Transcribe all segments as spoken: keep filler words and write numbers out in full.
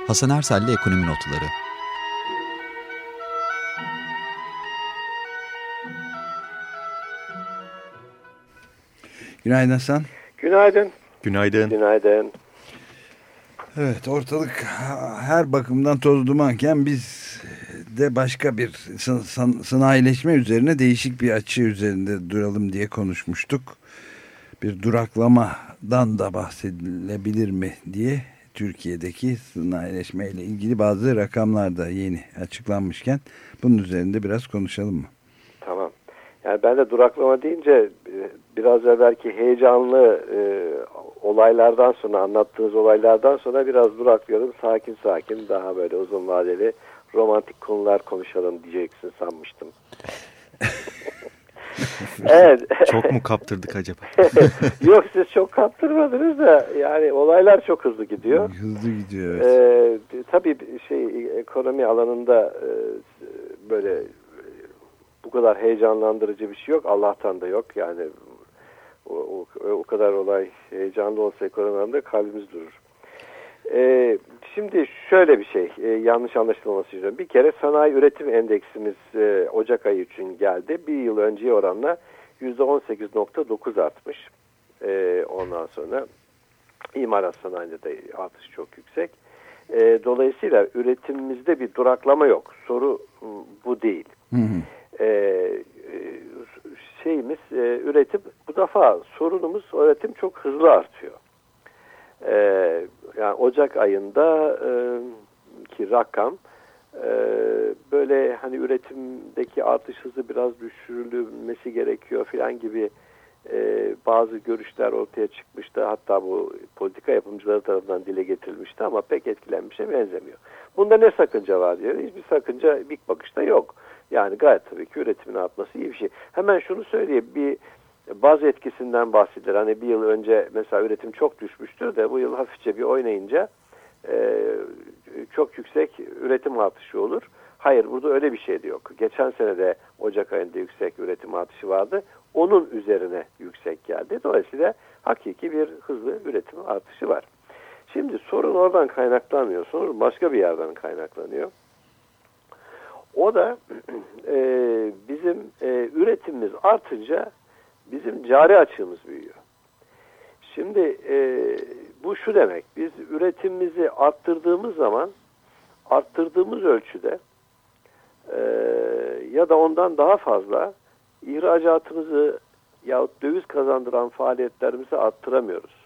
Hasan Ersel'le Ekonomi Notları. Günaydın Hasan. Günaydın. Günaydın. Günaydın. Evet, ortalık her bakımdan toz dumanken biz de başka bir sanayileşme üzerine değişik bir açı üzerinde duralım diye konuşmuştuk. Bir duraklamadan da bahsedilebilir mi diye, Türkiye'deki sanayileşme ile ilgili bazı rakamlar da yeni açıklanmışken bunun üzerinde biraz konuşalım mı? Tamam. Yani ben de duraklama deyince biraz evvelki heyecanlı e, olaylardan sonra, anlattığınız olaylardan sonra biraz duraklayalım. Sakin sakin, daha böyle uzun vadeli romantik konular konuşalım diyeceksin sanmıştım. Evet. Çok mu kaptırdık acaba? Yok, siz çok kaptırmadınız da yani olaylar çok hızlı gidiyor. Hızlı gidiyor, evet. Ee, tabii şey, ekonomi alanında e, böyle bu kadar heyecanlandırıcı bir şey yok. Allah'tan da yok. Yani o, o, o kadar olay heyecanlı olsa ekonomi alanında kalbimiz durur. Ee, şimdi şöyle bir şey, e, yanlış anlaşılmaması için. Bir kere sanayi üretim endeksimiz e, Ocak ayı için geldi. Bir yıl önceye oranla yüzde on sekiz nokta dokuz artmış. E, ondan sonra imalat sanayinde de artış çok yüksek. E, dolayısıyla üretimimizde bir duraklama yok. Soru bu değil. Hı hı. E, şeyimiz e, üretim, bu defa sorunumuz üretim çok hızlı artıyor. Ee, yani Ocak ayında e, ki rakam e, böyle hani üretimdeki artış hızı biraz düşürülmesi gerekiyor filan gibi e, bazı görüşler ortaya çıkmıştı. Hatta bu politika yapımcıları tarafından dile getirilmişti ama pek etkilenmişe benzemiyor. Bunda ne sakınca var diyor. Hiçbir sakınca ilk bakışta yok. Yani gayet tabii ki üretimin artması iyi bir şey. Hemen şunu söyleyeyim, bir baz etkisinden bahsedilir. Hani bir yıl önce mesela üretim çok düşmüştür de bu yıl hafifçe bir oynayınca e, çok yüksek üretim artışı olur. Hayır, burada öyle bir şey de yok. Geçen sene de Ocak ayında yüksek üretim artışı vardı. Onun üzerine yüksek geldi. Dolayısıyla hakiki bir hızlı üretim artışı var. Şimdi sorun oradan kaynaklanmıyor. Sorun başka bir yerden kaynaklanıyor. O da e, bizim e, üretimimiz artınca bizim cari açığımız büyüyor. Şimdi e, bu şu demek, biz üretimimizi arttırdığımız zaman arttırdığımız ölçüde e, ya da ondan daha fazla ihracatımızı yahut döviz kazandıran faaliyetlerimizi arttıramıyoruz.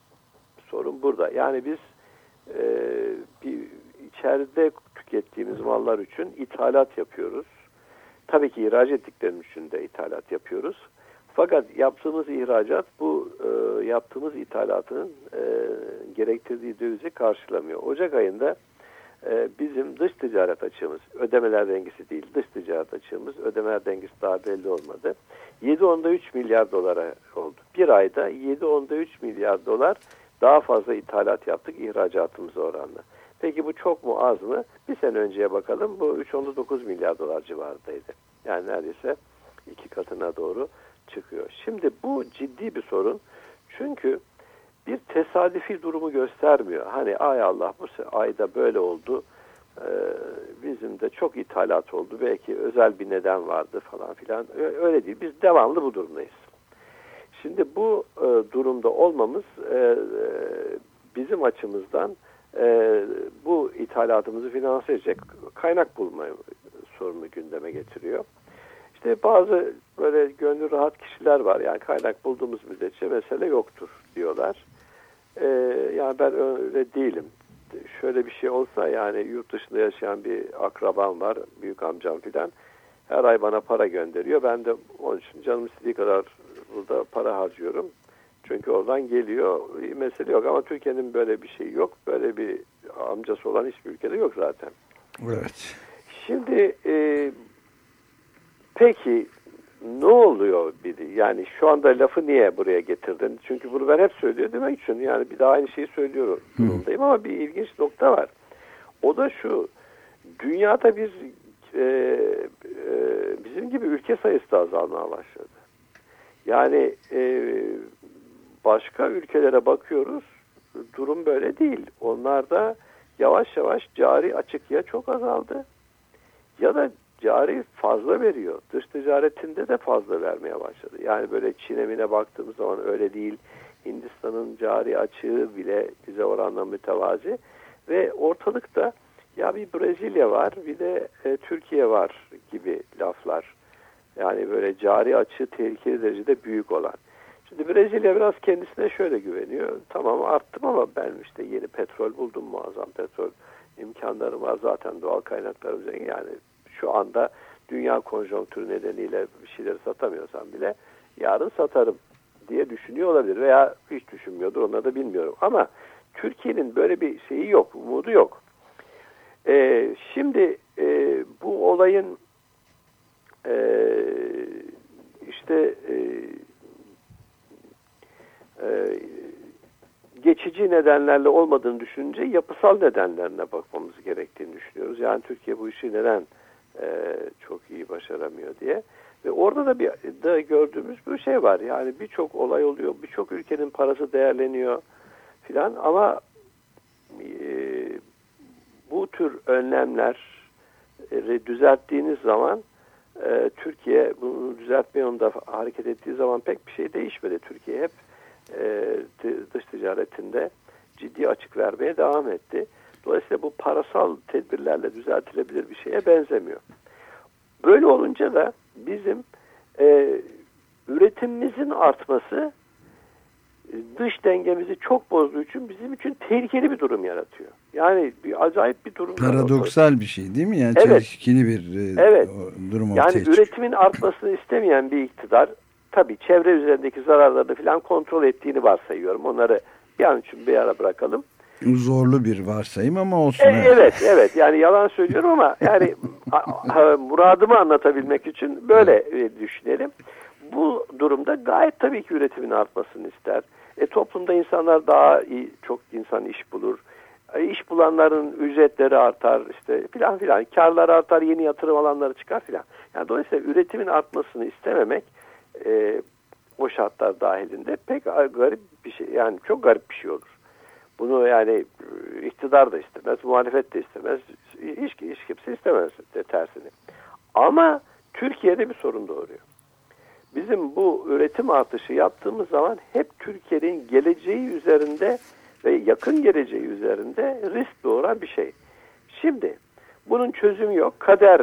Sorun burada. Yani biz e, bir içeride tükettiğimiz mallar için ithalat yapıyoruz. Tabii ki ihraç ettiklerimiz için de ithalat yapıyoruz. Fakat yaptığımız ihracat bu e, yaptığımız ithalatın e, gerektirdiği dövizi karşılamıyor. Ocak ayında e, bizim dış ticaret açığımız, ödemeler dengesi değil, dış ticaret açığımız, ödemeler dengesi daha belli olmadı. yedi nokta üç milyar dolara oldu. Bir ayda yedi nokta üç milyar dolar daha fazla ithalat yaptık ihracatımız oranla. Peki bu çok mu, az mı? Bir sene önceye bakalım, bu üç nokta dokuz milyar dolar civarındaydı. Yani neredeyse iki katına doğru çıkıyor. Şimdi bu ciddi bir sorun. Çünkü bir tesadüfi durumu göstermiyor. Hani ay Allah, bu ayda böyle oldu. Ee, bizim de çok ithalat oldu. Belki özel bir neden vardı falan filan. Öyle değil. Biz devamlı bu durumdayız. Şimdi bu e, durumda olmamız e, bizim açımızdan e, bu ithalatımızı finanse edecek kaynak bulma sorunu gündeme getiriyor. İşte bazı böyle gönlü rahat kişiler var. Yani kaynak bulduğumuz müddetçe mesele yoktur diyorlar. Ee, yani ben öyle değilim. Şöyle bir şey olsa, yani yurt dışında yaşayan bir akrabam var, büyük amcam filan. Her ay bana para gönderiyor. Ben de onun için canım istediği kadar burada para harcıyorum. Çünkü oradan geliyor. Mesele yok ama Türkiye'nin böyle bir şeyi yok. Böyle bir amcası olan hiçbir ülkede yok zaten. Evet. Şimdi e, peki ne oluyor? Yani şu anda lafı niye buraya getirdin? Çünkü bunu ben hep söylüyorum demek için. Yani bir daha aynı şeyi söylüyorum durumdayım ama bir ilginç nokta var. O da şu: dünyada bir e, e, bizim gibi ülke sayısı da azalmaya başladı. Yani e, başka ülkelere bakıyoruz, durum böyle değil. Onlarda yavaş yavaş cari açık ya çok azaldı ya da cari fazla veriyor. Dış ticaretinde de fazla vermeye başladı. Yani böyle Çin'e mine baktığımız zaman öyle değil. Hindistan'ın cari açığı bile bize oranla mütevazi ve ortalıkta ya bir Brezilya var bir de e, Türkiye var gibi laflar. Yani böyle cari açığı tehlikeli derecede büyük olan. Şimdi Brezilya biraz kendisine şöyle güveniyor. Tamam arttım ama ben işte yeni petrol buldum, muazzam petrol imkanları var zaten, doğal kaynaklarımız yani şu anda dünya konjonktürü nedeniyle bir şeyleri satamıyorsam bile yarın satarım diye düşünüyor olabilir veya hiç düşünmüyordur, onları da bilmiyorum. Ama Türkiye'nin böyle bir şeyi yok, umudu yok. Ee, şimdi e, bu olayın e, işte e, e, geçici nedenlerle olmadığını düşününce yapısal nedenlerine bakmamız gerektiğini düşünüyoruz. Yani Türkiye bu işi neden e, çok iyi başaramıyor diye. Ve orada da bir da gördüğümüz bir şey var. Yani birçok olay oluyor, birçok ülkenin parası değerleniyor filan ama e, bu tür önlemleri düzelttiğiniz zaman e, Türkiye bunu düzeltme yolunda hareket ettiği zaman pek bir şey değişmedi. Türkiye hep e, dış ticaretinde ciddi açık vermeye devam etti. Dolayısıyla bu parasal tedbirlerle düzeltilebilir bir şeye benzemiyor. Böyle olunca da bizim e, üretimimizin artması dış dengemizi çok bozduğu için bizim için tehlikeli bir durum yaratıyor. Yani bir acayip bir durum. Paradoksal bir şey değil mi? Yani evet. Çelişkili bir e, evet. durum ortaya yani çıkıyor. Üretimin artmasını istemeyen bir iktidar tabii çevre üzerindeki zararları falan kontrol ettiğini varsayıyorum. Onları bir an için bir ara bırakalım. Zorlu bir varsayım ama olsun. E, evet evet yani yalan söylüyorum ama yani muradımı anlatabilmek için böyle evet. düşünelim. Bu durumda gayet tabii ki üretimin artmasını ister. E, toplumda insanlar daha iyi, çok insan iş bulur. E, iş bulanların ücretleri artar, işte filan filan, karlar artar, yeni yatırım alanları çıkar filan. Yani dolayısıyla üretimin artmasını istememek e, o şartlar dahilinde pek garip bir şey, yani çok garip bir şey olur. Bunu yani iktidar da istemez, muhalefet de istemez, hiç, hiç kimse istemez de tersini. Ama Türkiye'de bir sorun doğuruyor. Bizim bu üretim artışı yaptığımız zaman hep Türkiye'nin geleceği üzerinde ve yakın geleceği üzerinde risk doğuran bir şey. Şimdi bunun çözümü yok. Kader,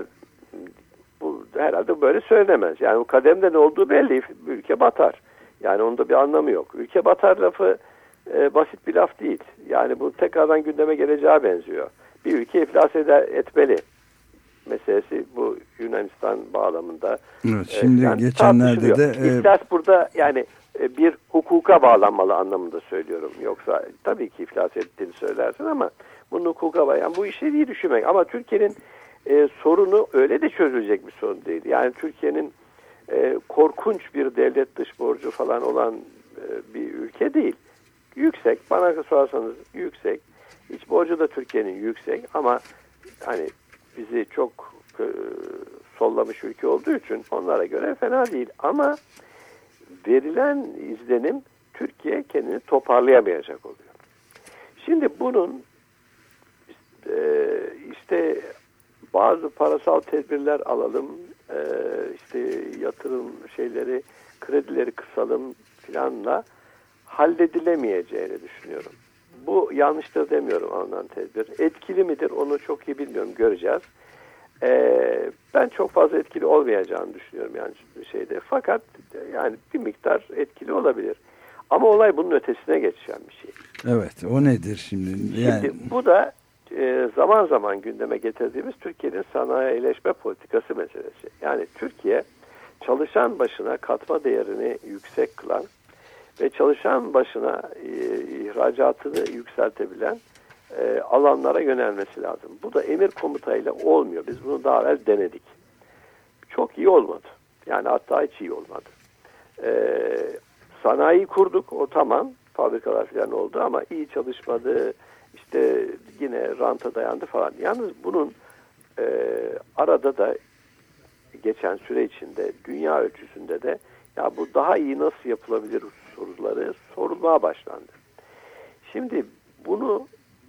bu herhalde böyle söylenemez. Yani bu kaderinde ne olduğu belli. Ülke batar. Yani onda bir anlamı yok. Ülke batar lafı e, basit bir laf değil. Yani bu tekrardan gündeme geleceğe benziyor. Bir ülke iflas eder, etmeli meselesi bu Yunanistan bağlamında. Evet, şimdi yani geçenlerde de iflas e, burada yani e, bir hukuka bağlanmalı anlamında söylüyorum. Yoksa tabii ki iflas ettiğini söylersin ama bunun hukuka bağlı. Yani bu işi iyi düşünmek. Ama Türkiye'nin e, sorunu öyle de çözülecek bir sorun değil. Yani Türkiye'nin e, korkunç bir devlet dış borcu falan olan e, bir ülke değil. Yüksek. Bana sorarsanız yüksek. İç borcu da Türkiye'nin yüksek ama hani bizi çok e, sollamış ülke olduğu için onlara göre fena değil. Ama verilen izlenim Türkiye kendini toparlayamayacak oluyor. Şimdi bunun e, işte bazı parasal tedbirler alalım, e, işte yatırım şeyleri, kredileri kısalım filanla halledilemeyeceğini düşünüyorum. Bu yanlıştır demiyorum alınan tedbir. Etkili midir onu çok iyi bilmiyorum, göreceğiz. Ee, ben çok fazla etkili olmayacağını düşünüyorum yani şeyde. Fakat yani bir miktar etkili olabilir. Ama olay bunun ötesine geçen bir şey. Evet, o nedir şimdi? Yani... Şimdi bu da e, zaman zaman gündeme getirdiğimiz Türkiye'nin sanayileşme politikası meselesi. Yani Türkiye çalışan başına katma değerini yüksek kılan ve çalışan başına e, ihracatını yükseltebilen e, alanlara yönelmesi lazım. Bu da emir komutayla olmuyor. Biz bunu daha evvel denedik. Çok iyi olmadı. Yani hatta hiç iyi olmadı. E, sanayi kurduk, o tamam. Fabrikalar falan oldu ama iyi çalışmadı. İşte yine ranta dayandı falan. Yalnız bunun e, arada da geçen süre içinde dünya ölçüsünde de ya bu daha iyi nasıl yapılabilir soruları sorulmaya başlandı. Şimdi bunu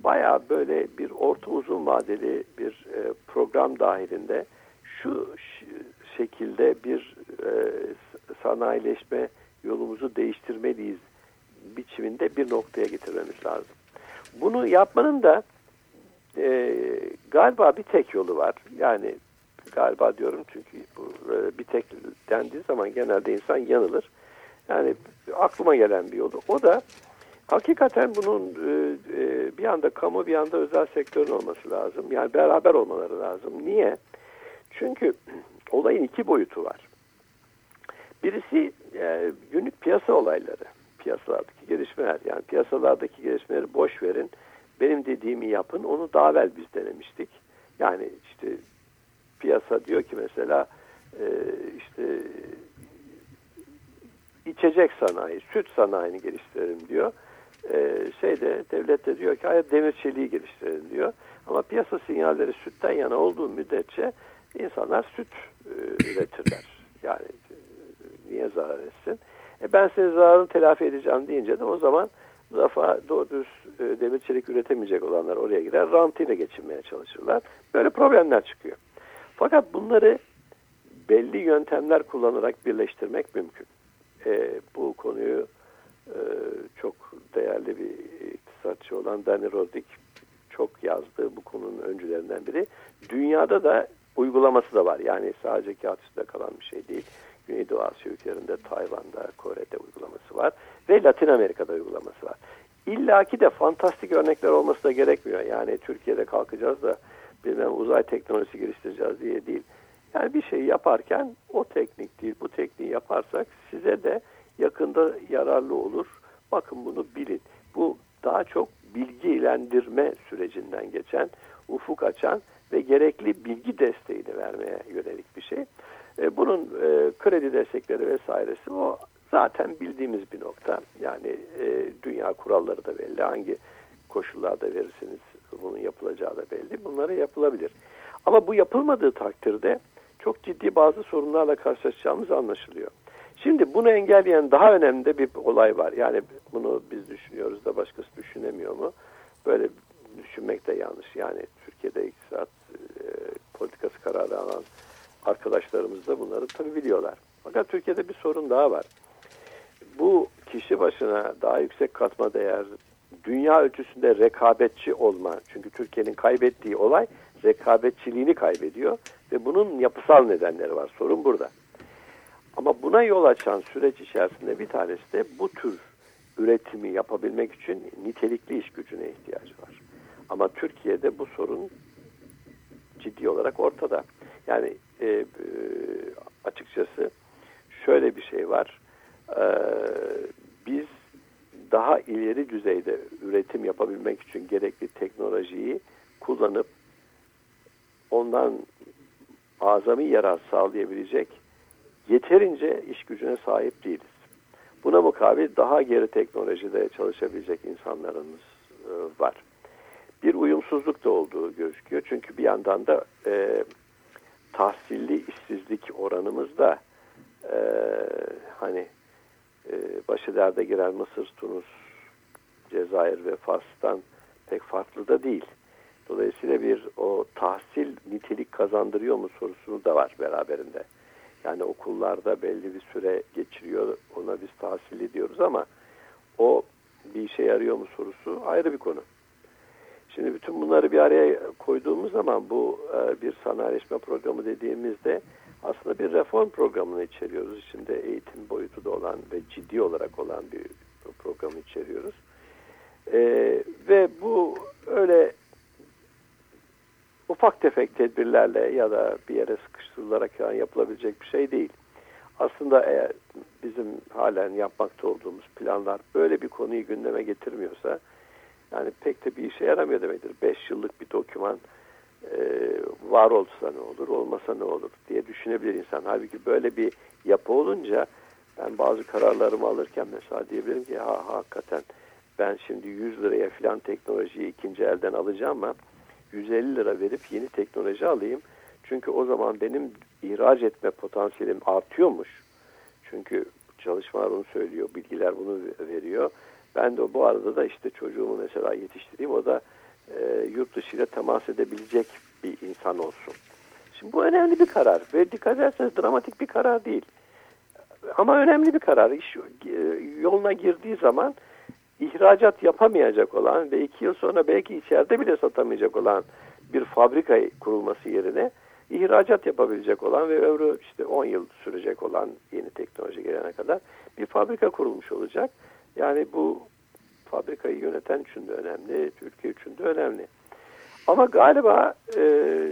bayağı böyle bir orta uzun vadeli bir e, program dahilinde şu şekilde bir e, sanayileşme yolumuzu değiştirmeliyiz biçiminde bir noktaya getirmemiz lazım. Bunu yapmanın da e, galiba bir tek yolu var. Yani galiba diyorum çünkü bu e, bir tek dendiği zaman genelde insan yanılır. Yani aklıma gelen bir yolu. O da hakikaten bunun e, e, bir anda kamu bir anda özel sektörün olması lazım. Yani beraber olmaları lazım. Niye? Çünkü olayın iki boyutu var. Birisi e, günlük piyasa olayları. Piyasalardaki gelişmeler. Yani piyasalardaki gelişmeleri boş verin. Benim dediğimi yapın. Onu daha evvel biz denemiştik. Yani işte piyasa diyor ki mesela e, işte içecek sanayi, süt sanayini geliştirelim diyor. Ee, şeyde devlet de diyor ki hayır demir çeliği geliştirelim diyor. Ama piyasa sinyalleri sütten yana olduğu müddetçe insanlar süt e, üretirler. Yani e, niye zarar etsin? E, ben senin zararını telafi edeceğim deyince de o zaman bu defa doğru düz e, demir çelik üretemeyecek olanlar oraya girer. Rantıyla geçinmeye çalışırlar. Böyle problemler çıkıyor. Fakat bunları belli yöntemler kullanarak birleştirmek mümkün. E, bu konuyu e, çok değerli bir iktisatçı olan Danny Roddick çok yazdığı bu konunun öncülerinden biri. Dünyada da uygulaması da var. Yani sadece kağıt üstünde kalan bir şey değil. Güneydoğu Asya ülkelerinde, Tayvan'da, Kore'de uygulaması var. Ve Latin Amerika'da uygulaması var. İlla ki de fantastik örnekler olması da gerekmiyor. Yani Türkiye'de kalkacağız da bilmem uzay teknolojisi geliştireceğiz diye değil. Yani bir şey yaparken o teknik değil, bu tekniği yaparsak size de yakında yararlı olur. Bakın bunu bilin. Bu daha çok bilgilendirme sürecinden geçen, ufuk açan ve gerekli bilgi desteğini vermeye yönelik bir şey. E, bunun e, kredi destekleri vesairesi o zaten bildiğimiz bir nokta. Yani e, dünya kuralları da belli. Hangi koşullarda verirseniz bunun yapılacağı da belli. Bunları yapılabilir. Ama bu yapılmadığı takdirde çok ciddi bazı sorunlarla karşılaşacağımız anlaşılıyor. Şimdi bunu engelleyen daha önemli de bir olay var. Yani bunu biz düşünüyoruz da başkası düşünemiyor mu? Böyle düşünmek de yanlış. Yani Türkiye'de iktisat e, politikası kararı alan arkadaşlarımız da bunları tabii biliyorlar. Fakat Türkiye'de bir sorun daha var. Bu kişi başına daha yüksek katma değer, dünya ölçüsünde rekabetçi olma. Çünkü Türkiye'nin kaybettiği olay rekabetçiliğini kaybediyor ve bunun yapısal nedenleri var. Sorun burada. Ama buna yol açan süreç içerisinde bir tanesi de bu tür üretimi yapabilmek için nitelikli iş gücüne ihtiyacı var. Ama Türkiye'de bu sorun ciddi olarak ortada. Yani e, e, açıkçası şöyle bir şey var. E, biz daha ileri düzeyde üretim yapabilmek için gerekli teknolojiyi kullanıp ondan azami yarar sağlayabilecek yeterince iş gücüne sahip değiliz. Buna mukabil daha geri teknolojide çalışabilecek insanlarımız e, var. Bir uyumsuzluk da olduğu gözüküyor. Çünkü bir yandan da e, tahsilli işsizlik oranımız da e, hani e, başı derde giren Mısır, Tunus, Cezayir ve Fas'tan pek farklı da değil. Dolayısıyla bir o tahsil nitelik kazandırıyor mu sorusunu da var beraberinde. Yani okullarda belli bir süre geçiriyor, ona biz tahsilli diyoruz ama o bir işe yarıyor mu sorusu ayrı bir konu. Şimdi bütün bunları bir araya koyduğumuz zaman bu bir sanayileşme programı dediğimizde aslında bir reform programını içeriyoruz. İçinde eğitim boyutu da olan ve ciddi olarak olan bir programı içeriyoruz. Ee, ve bu öyle ufak tefek tedbirlerle ya da bir yere sıkıştırılarak yani yapılabilecek bir şey değil. Aslında eğer bizim halen yapmakta olduğumuz planlar böyle bir konuyu gündeme getirmiyorsa yani pek de bir işe yaramıyor demektir. Beş yıllık bir doküman e, var olsa ne olur, olmasa ne olur diye düşünebilir insan. Halbuki böyle bir yapı olunca ben bazı kararlarımı alırken mesela diyebilirim ki ha, hakikaten ben şimdi yüz liraya filan teknolojiyi ikinci elden alacağım ama yüz elli lira verip yeni teknoloji alayım. Çünkü o zaman benim ihraç etme potansiyelim artıyormuş. Çünkü çalışmalar onu söylüyor, bilgiler bunu veriyor. Ben de bu arada da işte çocuğumu mesela yetiştireyim. O da e, yurt dışı ile temas edebilecek bir insan olsun. Şimdi bu önemli bir karar ve dikkat ederseniz dramatik bir karar değil. Ama önemli bir karar. İş e, yoluna girdiği zaman ihracat yapamayacak olan ve iki yıl sonra belki içeride bile satamayacak olan bir fabrika kurulması yerine ihracat yapabilecek olan ve ömrü işte on yıl sürecek olan yeni teknoloji gelene kadar bir fabrika kurulmuş olacak. Yani bu fabrikayı yöneten için de önemli, Türkiye için de önemli. Ama galiba e,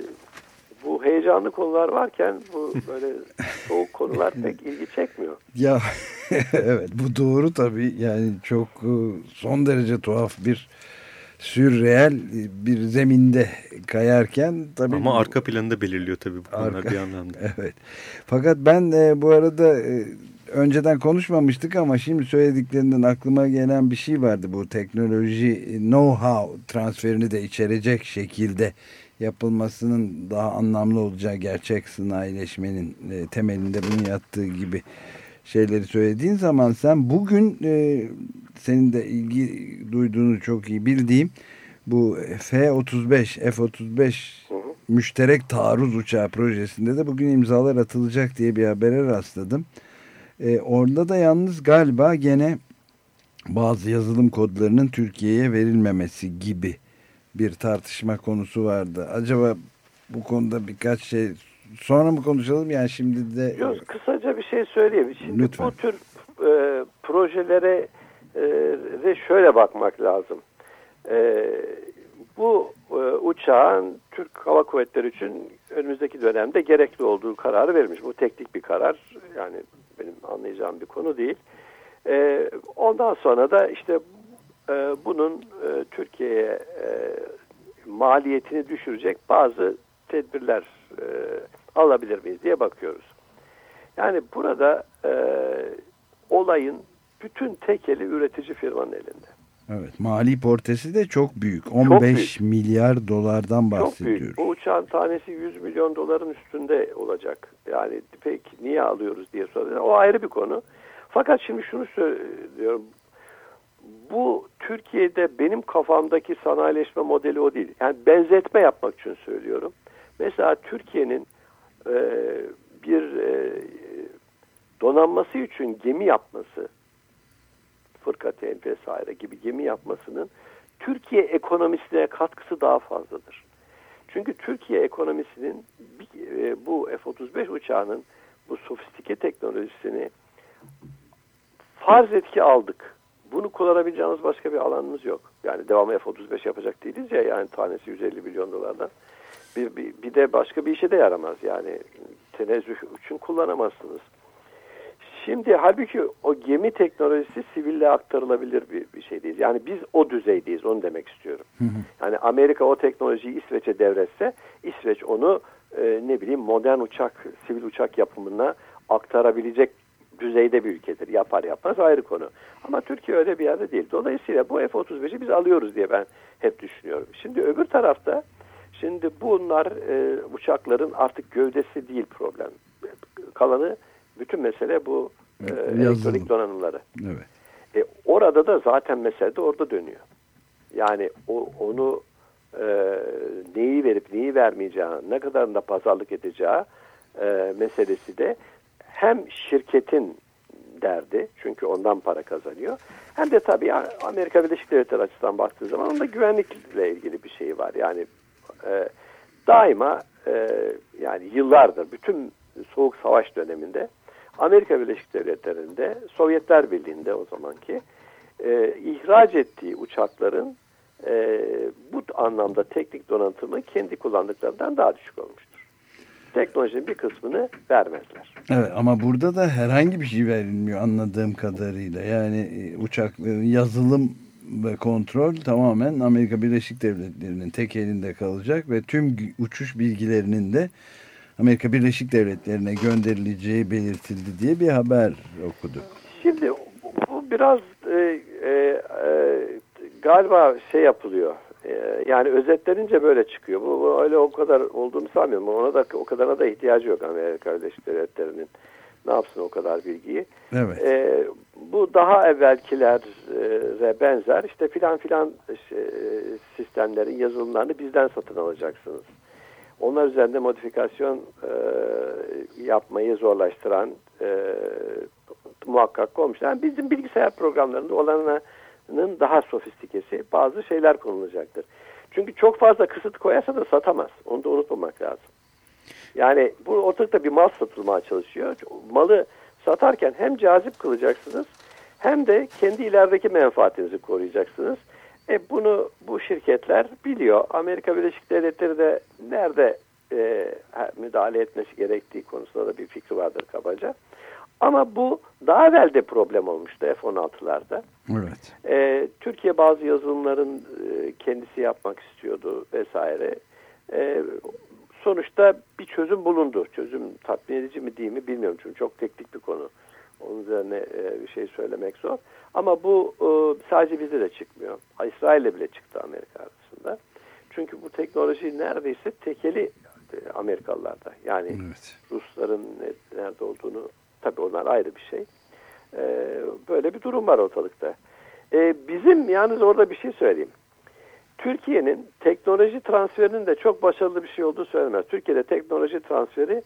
bu heyecanlı konular varken bu böyle soğuk konular pek ilgi çekmiyor. Ya evet, bu doğru tabii. Yani çok son derece tuhaf bir sürreel bir zeminde kayarken tabii. Ama arka planı da belirliyor tabii bu konular arka, bir anlamda. Evet. Fakat ben e, bu arada e, önceden konuşmamıştık ama şimdi söylediklerinden aklıma gelen bir şey vardı. Bu teknoloji know-how transferini de içerecek şekilde yapılmasının daha anlamlı olacağı, gerçek sanayileşmenin e, temelinde bunun yattığı gibi şeyleri söylediğin zaman sen bugün e, senin de ilgi duyduğunu çok iyi bildiğim bu F otuz beş F otuz beş müşterek taarruz uçağı projesinde de bugün imzalar atılacak diye bir habere rastladım. E, orada da yalnız galiba gene bazı yazılım kodlarının Türkiye'ye verilmemesi gibi bir tartışma konusu vardı. Acaba bu konuda birkaç şey sonra mı konuşalım? Yani şimdi de... Yok, kısaca bir şey söyleyeyim. Şimdi lütfen. Bu tür e, projelere e, şöyle bakmak lazım. E, bu e, uçağın Türk Hava Kuvvetleri için önümüzdeki dönemde gerekli olduğu kararı verilmiş. Bu teknik bir karar. Yani benim anlayacağım bir konu değil. E, ondan sonra da işte e, bunun e, Türkiye'ye e, maliyetini düşürecek bazı tedbirler e, alabilir miyiz diye bakıyoruz. Yani burada e, olayın bütün tekeli üretici firmanın elinde. Evet, mali portresi de çok büyük. on beş çok büyük. milyar dolardan bahsediyoruz. Çok büyük. Bu uçağın tanesi yüz milyon doların üstünde olacak. Yani pek niye alıyoruz diye soruyorlar. O ayrı bir konu. Fakat şimdi şunu söylüyorum. Bu Türkiye'de benim kafamdaki sanayileşme modeli o değil. Yani benzetme yapmak için söylüyorum. Mesela Türkiye'nin e, bir e, donanması için gemi yapması, fırkateyn vesaire gibi gemi yapmasının Türkiye ekonomisine katkısı daha fazladır. Çünkü Türkiye ekonomisinin e, bu F otuz beş uçağının bu sofistike teknolojisini farz etki aldık. Bunu kullanabileceğimiz başka bir alanımız yok. Yani devamlı F otuz beş yapacak değiliz ya, yani tanesi yüz elli milyon dolardan. Bir, bir, bir de başka bir işe de yaramaz. Yani tenezzüh için kullanamazsınız. Şimdi halbuki o gemi teknolojisi siville aktarılabilir bir, bir şey değil. Yani biz o düzeydeyiz, onu demek istiyorum. Hı hı. Yani Amerika o teknolojiyi İsveç'e devretse, İsveç onu e, ne bileyim modern uçak, sivil uçak yapımına aktarabilecek düzeyde bir ülkedir. Yapar yapmaz ayrı konu. Ama Türkiye öyle bir yerde değil. Dolayısıyla bu F otuz beşi biz alıyoruz diye ben hep düşünüyorum. Şimdi öbür tarafta, şimdi bunlar e, uçakların artık gövdesi değil problem. Kalanı, bütün mesele bu e, elektronik donanımları. Evet. E, orada da zaten mesele de orada dönüyor. Yani o, onu e, neyi verip neyi vermeyeceği, ne kadarında pazarlık edeceği e, meselesi de hem şirketin derdi, çünkü ondan para kazanıyor, hem de tabii Amerika Birleşik Devletleri açısından baktığı zaman onda güvenlikle ilgili bir şey var. Yani e, daima e, yani yıllardır bütün Soğuk Savaş döneminde Amerika Birleşik Devletleri'nde, Sovyetler Birliği'nde o zamanki e, ihraç ettiği uçakların e, bu anlamda teknik donanımı kendi kullandıklarından daha düşük olmuştur. Teknolojinin bir kısmını vermezler. Evet, ama burada da herhangi bir şey verilmiyor anladığım kadarıyla. Yani uçakların yazılım ve kontrol tamamen Amerika Birleşik Devletleri'nin tek elinde kalacak ve tüm uçuş bilgilerinin de Amerika Birleşik Devletleri'ne gönderileceği belirtildi diye bir haber okuduk. Şimdi bu biraz e, e, e, galiba şey yapılıyor. E, yani özetlenince böyle çıkıyor. Bu, bu öyle o kadar olduğunu sanmıyorum. Ona da o kadarına da ihtiyacı yok Amerika Birleşik Devletleri'nin. Ne yapsın o kadar bilgiyi? Evet. E, bu daha evvelkilere benzer işte filan filan sistemlerin yazılımlarını bizden satın alacaksınız. Onlar üzerinde modifikasyon e, yapmayı zorlaştıran e, muhakkak olmuş. Yani bizim bilgisayar programlarında olanının daha sofistikesi bazı şeyler konulacaktır. Çünkü çok fazla kısıt koyarsa da satamaz. Onu da unutmamak lazım. Yani bu ortalıkta bir mal satılmaya çalışıyor. Malı satarken hem cazip kılacaksınız hem de kendi ilerideki menfaatinizi koruyacaksınız. E bunu bu şirketler biliyor. Amerika Birleşik Devletleri de nerede e, müdahale etmesi gerektiği konusunda da bir fikri vardır kabaca. Ama bu daha evvel de problem olmuştu F on altılarda. Evet. E, Türkiye bazı yazılımların e, kendisi yapmak istiyordu vesaire. E, sonuçta bir çözüm bulundu. Çözüm tatmin edici mi değil mi bilmiyorum çünkü çok teknik bir konu. Onun üzerine e, bir şey söylemek zor. Ama bu e, sadece bizde de çıkmıyor. İsrail'le bile çıktı Amerika arasında. Çünkü bu teknoloji neredeyse tekeli e, Amerikalılarda. Yani evet. Rusların ne, nerede olduğunu tabii onlar ayrı bir şey. E, böyle bir durum var ortalıkta. E, bizim yalnız orada bir şey söyleyeyim. Türkiye'nin teknoloji transferinin de çok başarılı bir şey olduğu söylemez. Türkiye'de teknoloji transferi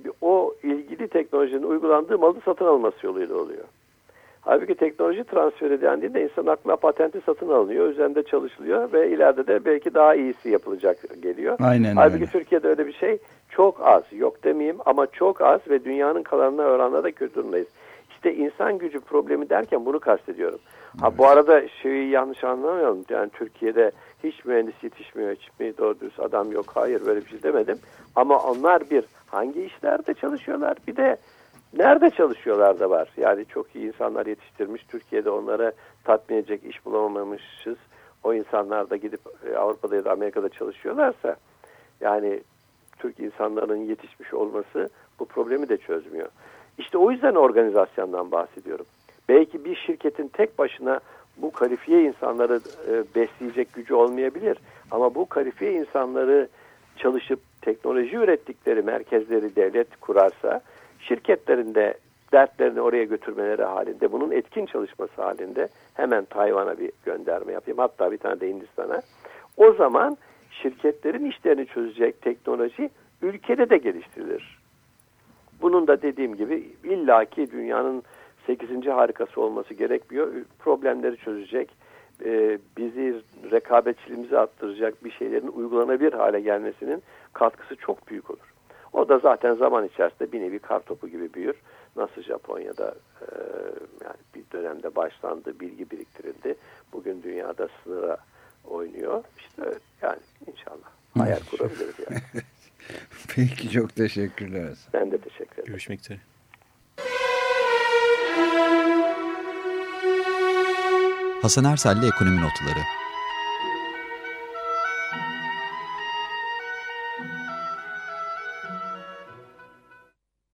o ilgili teknolojinin uygulandığı malı satın alması yoluyla oluyor. Halbuki teknoloji transferi dendiğinde insan aklına patenti satın alınıyor, üzerinde çalışılıyor ve ileride de belki daha iyisi yapılacak geliyor. Aynen Halbuki öyle. Türkiye'de öyle bir şey çok az, yok demeyeyim ama çok az ve dünyanın kalanına oranla da kötü durumdayız. İşte insan gücü problemi derken bunu kastediyorum. Ha evet. Bu arada şeyi yanlış anlamayalım. Yani Türkiye'de hiç mühendis yetişmiyor, hiç mi doğru dürüst adam yok. Hayır böyle bir şey demedim. Ama onlar bir hangi işlerde çalışıyorlar bir de nerede çalışıyorlar da var. Yani çok iyi insanlar yetiştirmiş. Türkiye'de onlara tatmin edecek iş bulamamışız. O insanlar da gidip Avrupa'da ya da Amerika'da çalışıyorlarsa yani Türk insanların yetişmiş olması bu problemi de çözmüyor. İşte o yüzden organizasyondan bahsediyorum. Belki bir şirketin tek başına bu kalifiye insanları e, besleyecek gücü olmayabilir. Ama bu kalifiye insanları çalışıp teknoloji ürettikleri merkezleri devlet kurarsa şirketlerin de dertlerini oraya götürmeleri halinde bunun etkin çalışması halinde hemen Tayvan'a bir gönderme yapayım. Hatta bir tane de Hindistan'a. O zaman şirketlerin işlerini çözecek teknoloji ülkede de geliştirilir. Bunun da dediğim gibi illaki dünyanın sekizinci harikası olması gerekmiyor. Problemleri çözecek, e, bizi rekabetçiliğimizi arttıracak bir şeylerin uygulanabilir hale gelmesinin katkısı çok büyük olur. O da zaten zaman içerisinde bir nevi kartopu gibi büyür. Nasıl Japonya'da e, yani bir dönemde başlandı, bilgi biriktirildi. Bugün dünyada sınıra oynuyor. İşte yani inşallah hayal kurabiliriz yani. Peki çok teşekkürler. Ben de teşekkür ederim. Görüşmek üzere. Hasan Ersel'le Ekonomi Notları.